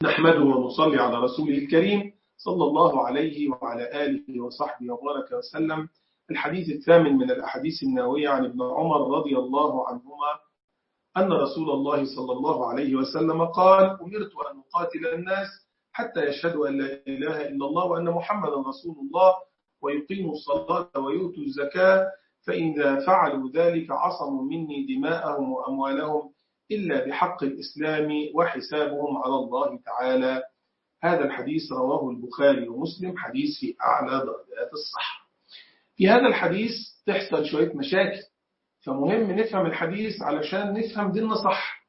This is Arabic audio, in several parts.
نحمده ونصلي على رسوله الكريم صلى الله عليه وعلى آله وصحبه وبارك وسلم. الحديث الثامن من الأحاديث النبوية عن ابن عمر رضي الله عنهما أن رسول الله صلى الله عليه وسلم قال: أمرت أن أقاتل الناس حتى يشهدوا أن لا إله إلا الله وأن محمدا رسول الله ويقيموا الصلاة ويؤتوا الزكاة، فإذا فعلوا ذلك عصموا مني دماءهم وأموالهم إلا بحق الإسلام وحسابهم على الله تعالى. هذا الحديث رواه البخاري ومسلم، حديث في أعلى درجات الصحة. في هذا الحديث تحصل شوية مشاكل، فمهم نفهم الحديث علشان نفهم ديننا صح.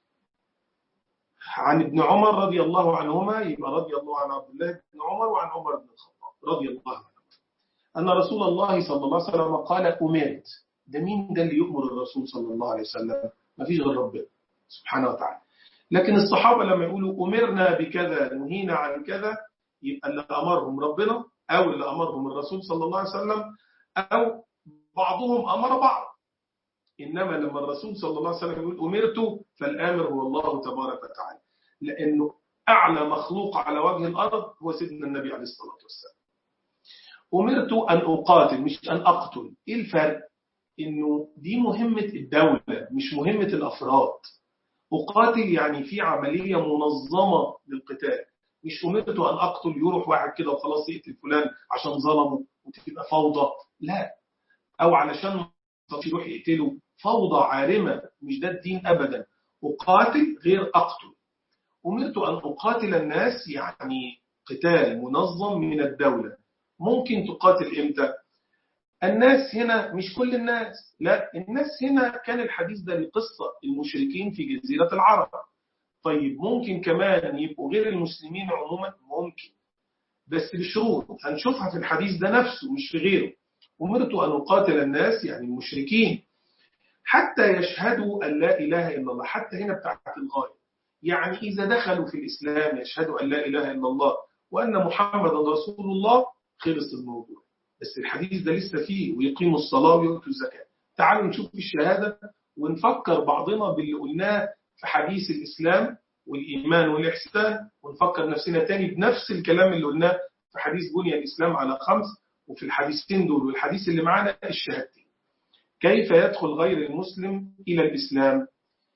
عن ابن عمر رضي الله عنهما، يبقى رضي الله عن عبد الله بن عمر وعن عمر بن الخطاب رضي الله عنه أن رسول الله صلى الله عليه وسلم قال: أمرت. ده مين ده اللي يؤمر الرسول صلى الله عليه وسلم؟ ما فيش غير ربنا سبحانه وتعالى. لكن الصحابة لما يقولوا أمرنا بكذا نهينا عن كذا، يبقى اللي أمرهم ربنا أو اللي أمرهم الرسول صلى الله عليه وسلم أو بعضهم أمر بعض. إنما لما الرسول صلى الله عليه وسلم يقول أمرت، فالآمر هو الله تبارك وتعالى، لأنه أعلى مخلوق على وجه الأرض هو سيدنا النبي عليه الصلاة والسلام. أمرت أن أقاتل مش أن أقتل. إيه الفرق؟ إنه دي مهمة الدولة مش مهمة الأفراد. أقاتل يعني في عملية منظمة للقتال، مش أمرت أن أقتل يروح واحد كده وخلاص يقتل فلان عشان ظلمه وتبقى فوضى، لا، أو علشان يروح يقتله، فوضى عارمة، مش ده الدين أبدا. أقاتل غير أقتل. أمرت أن أقاتل الناس يعني قتال منظم من الدولة. ممكن تقاتل إمتى؟ الناس هنا مش كل الناس، لا، الناس هنا كان الحديث ده لقصة المشركين في جزيرة العرب. طيب ممكن كمان يبقوا غير المسلمين عموما، ممكن، بس بشروط هنشوفها في الحديث ده نفسه مش في غيره. أمرت أن أقاتل الناس يعني المشركين حتى يشهدوا أن لا إله إلا الله. حتى هنا بتاعت الغاية، يعني إذا دخلوا في الإسلام يشهدوا أن لا إله إلا الله وأن محمدا رسول الله، خلص الموضوع. بس الحديث ده لسه فيه ويقيموا الصلاة ويؤتوا الزكاة. تعالوا نشوف الشهادة ونفكر بعضنا باللي قلناه في حديث الإسلام والإيمان والإحسان، ونفكر نفسنا تاني بنفس الكلام اللي قلناه في حديث بني الإسلام على 5، وفي الحديثين دول والحديث اللي معانا الشهادتين. كيف يدخل غير المسلم إلى الإسلام؟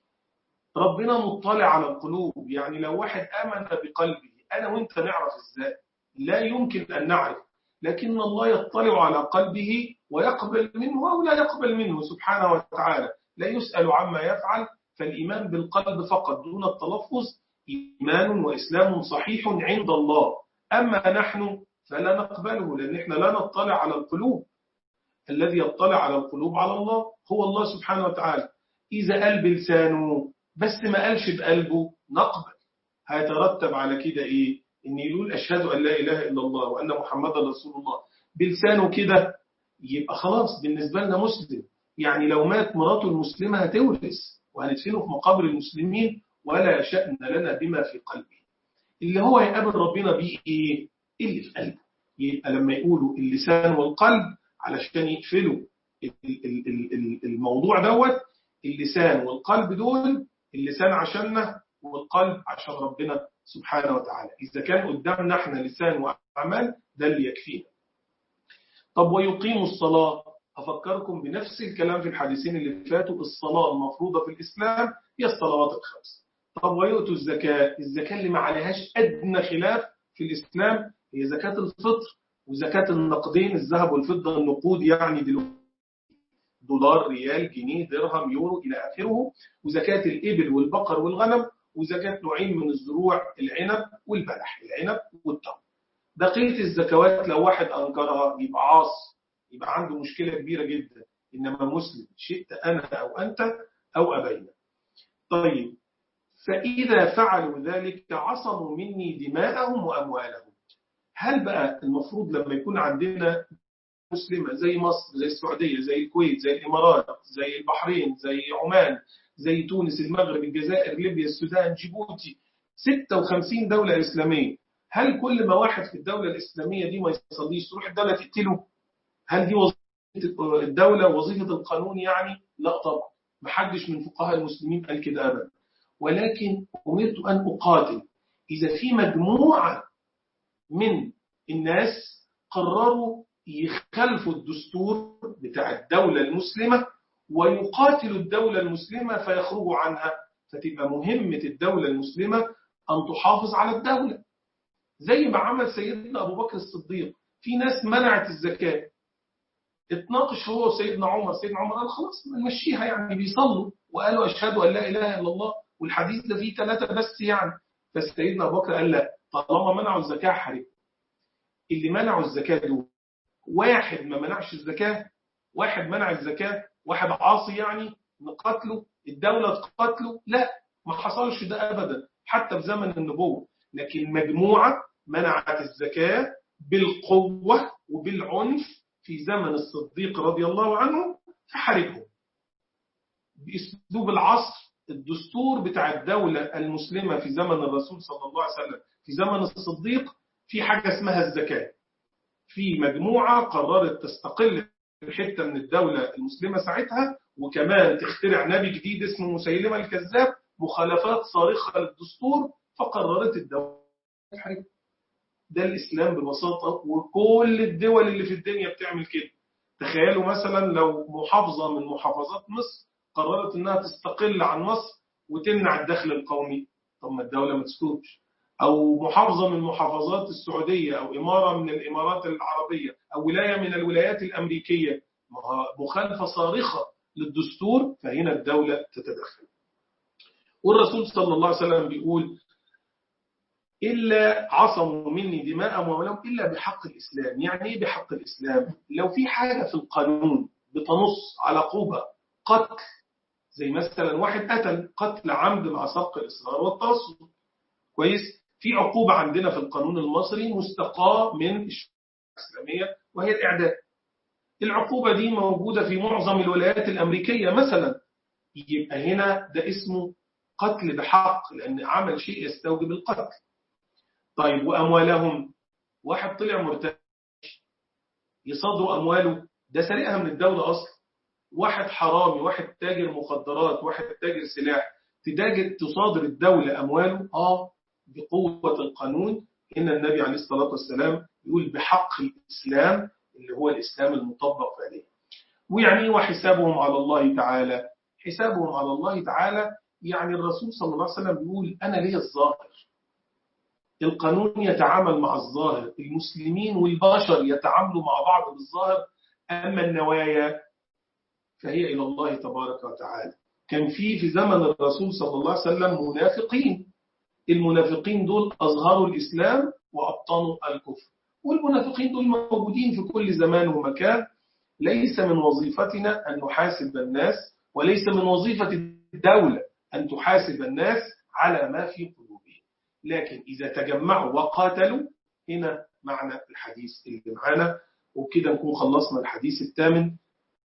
ربنا مطلع على القلوب، يعني لو واحد آمن بقلبه، أنا وإنت نعرف إزاي؟ لا يمكن أن نعرف، لكن الله يطلع على قلبه ويقبل منه أو لا يقبل منه سبحانه وتعالى، لا يسأل عما يفعل. فالإيمان بالقلب فقط دون التلفظ إيمان وإسلام صحيح عند الله. أما نحن فلا نقبله، لأن إحنا لا نطلع على القلوب. الذي يطلع على القلوب على الله هو الله سبحانه وتعالى. إذا قال بلسانه بس ما قالش بقلبه، نقبل. هيترتب على كده إيه؟ إن يقول أشهد أن لا إله إلا الله وأن محمدا رسول الله بلسانه كده، يبقى خلاص بالنسبة لنا مسلم. يعني لو مات مراته المسلمة هتورث وهندفنه في مقابر المسلمين، ولا شأن لنا بما في قلبه. اللي هو يقابل ربنا بيه إيه؟ اللي في قلبه. يبقى لما يقولوا اللسان والقلب علشان يقفلوا الموضوع دوت، اللسان والقلب دول، اللسان عشاننا والقلب عشان ربنا سبحانه وتعالى. إذا كان قدامنا احنا لسان وأعمال ده اللي يكفينا. طب ويقيموا الصلاة، أفكركم بنفس الكلام في الحديثين اللي فاتوا. الصلاة المفروضة في الإسلام هي الصلوات الخمس. طب ويؤتوا الزكاة، الزكاة اللي ما عليهاش أدنى خلاف في الإسلام هي زكاة الفطر وزكاة النقدين، الذهب والفضة، النقود يعني دلوقتي دولار ريال جنيه درهم يورو إلى آخره، وزكاة الإبل والبقر والغنم، وزكاة نوعين من الزروع، العنب والبلح، العنب والتمر. بقية الزكوات لو واحد أنكرها يبقى عاص، يبقى عنده مشكلة كبيرة جدا. إنما مسلم شئت أنا أو أنت أو أبينا. طيب فإذا فعلوا ذلك عصموا مني دماءهم وأموالهم. هل بقى المفروض لما يكون عندنا مسلمة زي مصر، زي السعودية، زي الكويت، زي الإمارات، زي البحرين، زي عمان، زي تونس، المغرب، الجزائر، ليبيا، السودان، جيبوتي، 56 دولة إسلامية، هل كل ما واحد في الدولة الإسلامية دي ما يصليش تروح الدولة تقتله؟ هل دي وظيفة الدولة وظيفة القانون يعني؟ لا طبعا، محدش من فقهاء المسلمين قال كده أبدا. ولكن أمرت أن أقاتل، إذا في مجموعة من الناس قرروا يخالفوا الدستور بتاع الدولة المسلمة ويقاتلوا الدولة المسلمة فيخرجوا عنها، فتبقى مهمة الدولة المسلمة أن تحافظ على الدولة، زي ما عمل سيدنا أبو بكر الصديق. في ناس منعت الزكاة، اتناقش هو وسيدنا عمر. سيدنا عمر قال خلاص نمشيها، يعني بيصلوا وقالوا أشهد أن لا إله إلا الله، والحديث ده فيه 3 بس يعني. فسيدنا أبو بكر قال لا، طالما منعوا الزكاة حرب. اللي منعوا الزكاة دول، واحد ما منعش الزكاة، واحد منع الزكاة، واحد عاصي يعني نقتله، الدولة تقتله؟ لا، ما حصلش ده أبدا حتى في زمن النبوة. لكن مجموعة منعت الزكاة بالقوة وبالعنف في زمن الصديق رضي الله عنه، فحاربهم بأسلوب العصر. الدستور بتاع الدولة المسلمة في زمن الرسول صلى الله عليه وسلم في زمن الصديق في حاجة اسمها الزكاة. في مجموعة قررت تستقل بحتة من الدولة المسلمة ساعتها، وكمان تخترع نبي جديد اسمه مسيلمة الكذاب، مخالفات صارخة للدستور، فقررت الدولة الحرب. ده الإسلام ببساطة، وكل الدول اللي في الدنيا بتعمل كده. تخيلوا مثلا لو محافظة من محافظات مصر قررت انها تستقل عن مصر وتمنع الدخل القومي، طب ما الدولة ما تسكتش. أو محافظة من محافظات السعودية، أو إمارة من الإمارات العربية، أو ولاية من الولايات الأمريكية، مخالفة صارخة للدستور، فهنا الدولة تتدخل. والرسول صلى الله عليه وسلم بيقول إلا عصموا مني دماءهم وأموالهم إلا بحق الإسلام. يعني إيه بحق الإسلام؟ لو في حاجة في القانون بتنص على عقوبة قتل، زي مثلا واحد قتل عمد مع سبق الإصرار والترصد، كويس، في عقوبة عندنا في القانون المصري مستقاة من الشريعة الإسلامية وهي الإعدام. العقوبة دي موجودة في معظم الولايات الأمريكية مثلا. يبقى هنا ده اسمه قتل بحق، لأن عمل شيء يستوجب القتل. طيب وأموالهم، واحد طلع مرتد يصادروا أمواله، ده سرقها من الدولة أصلا. واحد حرامي، واحد تاجر مخدرات، واحد تاجر سلاح، تصادر الدولة أمواله بقوة القانون. إن النبي عليه الصلاة والسلام يقول بحق الإسلام، اللي هو الإسلام المطبق عليه. ويعني وحسابهم على الله تعالى. حسابهم على الله تعالى يعني الرسول صلى الله عليه وسلم بيقول أنا لي الظاهر، القانون يتعامل مع الظاهر، المسلمين والبشر يتعاملوا مع بعض بالظاهر، أما النوايا فهي إلى الله تبارك وتعالى. كان في زمن الرسول صلى الله عليه وسلم منافقين، المنافقين دول أظهروا الإسلام وأبطنوا الكفر، والمنافقين دول موجودين في كل زمان ومكان. ليس من وظيفتنا أن نحاسب الناس، وليس من وظيفة الدولة أن تحاسب الناس على ما في قلوبهم، لكن إذا تجمعوا وقاتلوا، هنا معنى الحديث اللي معانا. وبكده نكون خلصنا الحديث الثامن.